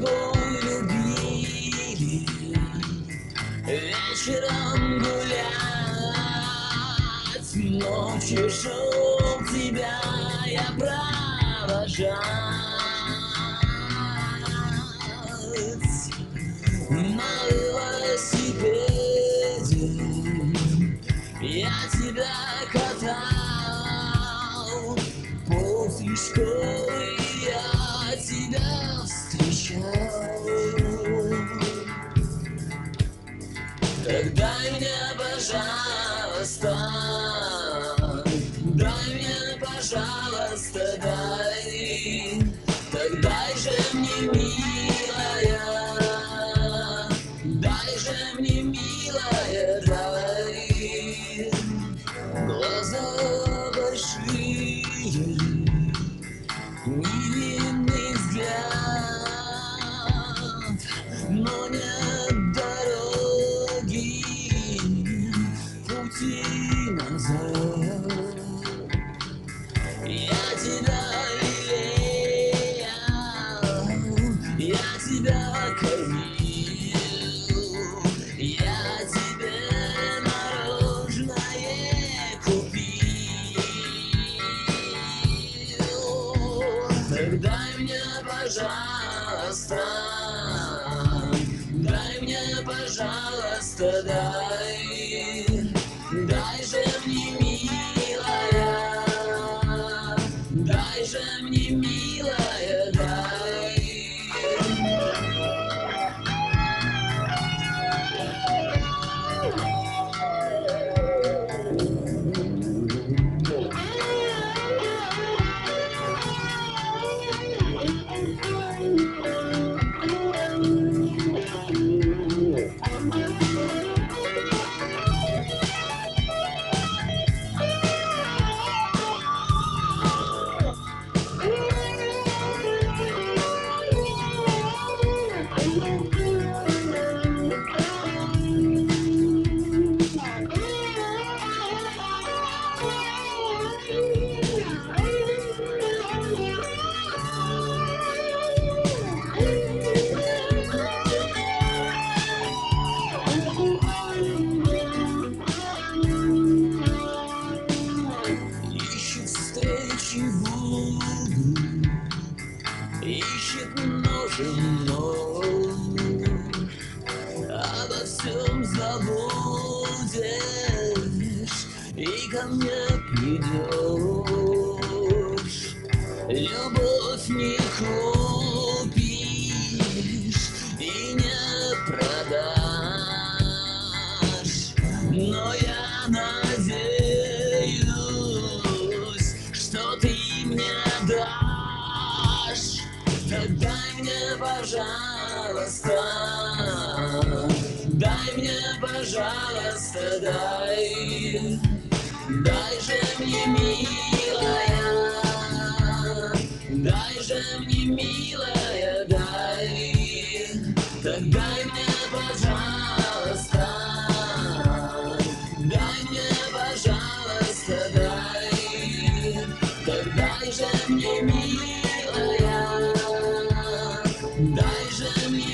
тобой любили вечером гулять, ночью шел тебя я провожать. На велосипеде я тебя катал, после школы я тебя встречал. Так дай мне, пожалуйста, дай мне, пожалуйста, дай. Так дай же мне, милая, дай же мне, милая, дай. Глаза большие, невинный взгляд, но нет дороги, пути назад. Я тебя лелеял, я тебя кормил, я тебе мороженое купил. Так дай мне, пожалуйста, дай мне, пожалуйста, дай. Дай же мне, милая, дай же мне, милая, дай. Ищет встречи Богу, ищет множим ног, обо всем забудешь и ко мне придешь. Любовь не купишь и не продашь, но я надеюсь, что ты мне дашь. Так дай мне, пожалуйста, дай мне, пожалуйста, дай. Дай же мне, милая, дай же мне, милая, дай. Так дай мне, пожалуйста, дай мне, пожалуйста, дай. Так дай же мне, милая, дай же мне.